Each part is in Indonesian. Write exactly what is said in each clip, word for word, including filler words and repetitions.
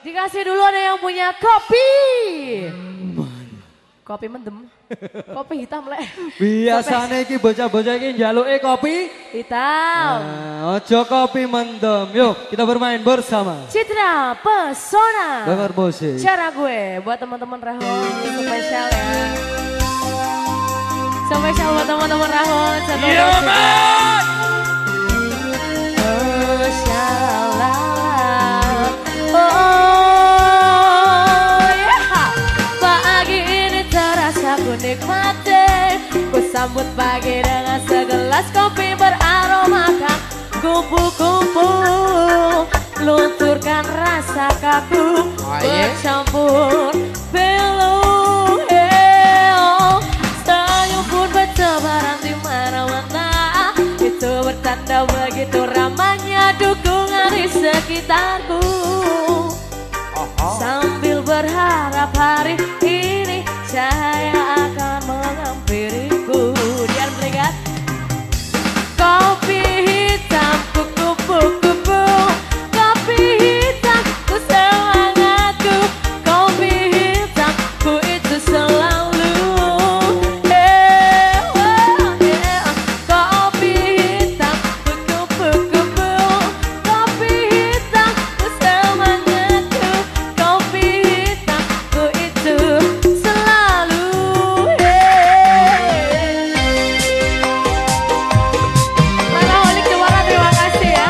Dikasih dulu ada yang punya kopi. Kopi mendem. Kopi hitam lek. Biasane iki bocah-bocah iki njaluke kopi hitam. Nah, ojo kopi mendem. Yuk, kita bermain bersama. Citra Pesona. Dengar musik. Cara gue buat teman-teman Rahon spesial ya. Spesial buat teman-teman Rahon. Iya, man. Nikmati, ku sambut pagi dengan segelas kopi beromakan kupu-kupu, lunturkan rasa kaku bercampur pilu. Senyum pun bertebaran di mana-mana, itu bertanda begitu ramainya dukungan di sekitarku. Sambil berharap hari ini cahaya akan menghampiriku. Dian melihat kopi hitam kupu-kupu, kopi hitam ku semangatku, kopi hitam ku itu selalu. Eh, oh, eh, kopi hitam kupu-kupu, kopi hitam ku semangatku, kopi hitam ku itu selalu. Raholik Juara, terima kasih ya.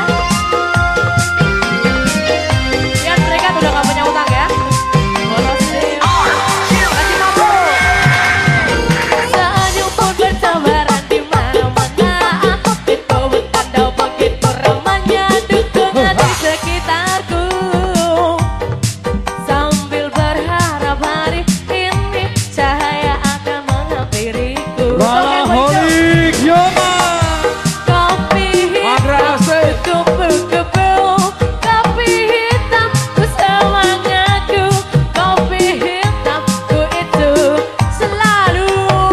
Biar mereka udah gak punya utang ya. Borosin. Kasih mampu. Senyum pun bertebaran di mana-mana, itu bertanda begitu ramainya dukungan di sekitarku. Sambil berharap hari ini cahaya akan menghampiriku. Raholik Yoma. Kopi hitam kupu-kupu, kopi hitam ku semangatku, kopi hitam ku itu selalu.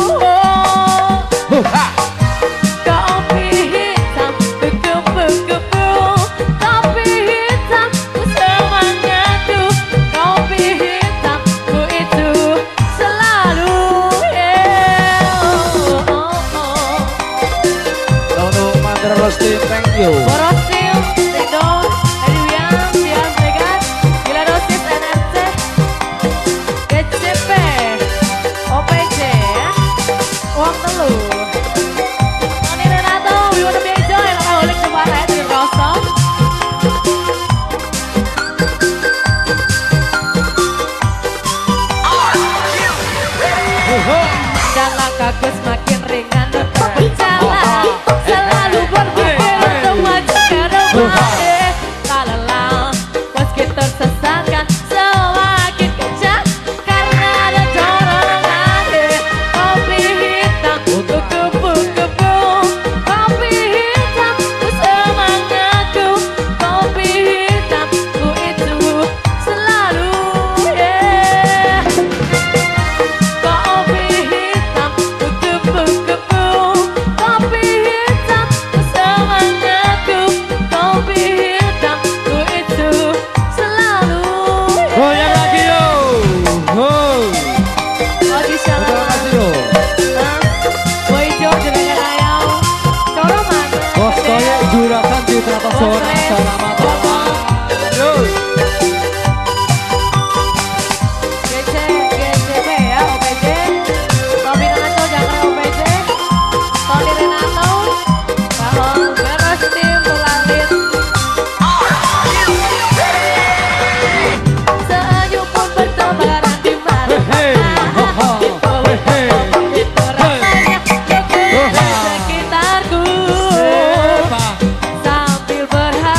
Kopi hitam kupu-kupu, kopi hitam ku semangatku, kopi hitam ku itu selalu. Untuk Mandra Rosti, thank you. Borosil, Rido, Edwian, Dian Segat, Gila Dosis, N R C, G C P, O P C ya, Uang Telu. Tony Renato, we wanna be enjoy, Raholik Juara ya, dari Rosok. Dan langkahku semakin ringan untuk berjalan, selalu berpikir untuk maju ke depan. Lalala, meski tersesatkan semakin kencang karena ada dorongan. Kopi hitam kupu-kupu, kopi hitam ku semangatku, kopi hitam ku itu selalu. Kopi hitam kupu-kupu, kopi hitam ku semangatku, kopi hitam ku itu selalu. Goyang lagi yo. Ho. Lagi salah. Terima kasih yo. Boy Joe jenengan ayam. Coro mana? Bos Toye Juragan Citra Pesona. Selamat malam. Yo. G C, G C P ya, O P C. Tommy Renato, Jakarta O P C. Tony Renato, Rahon, Beres Tim, Tulalin. Senyum pun bertebaran di mana-mana, itu begitu ramainya dukungan di sekitarku. Sambil berharap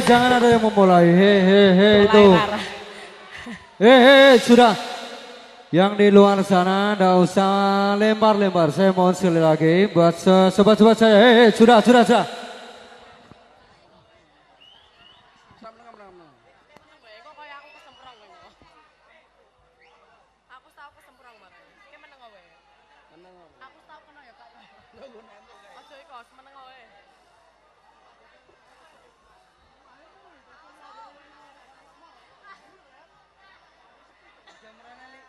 jangan ada yang memulai. Hei, hei, hei, Mulai, itu. Kar. Hei, hei, sudah. Yang di luar sana tidak usah lempar-lempar. Saya mohon sekali lagi buat se- sobat-sobat saya. Hei, hei, sudah, sudah, sudah. Jam berapa nih?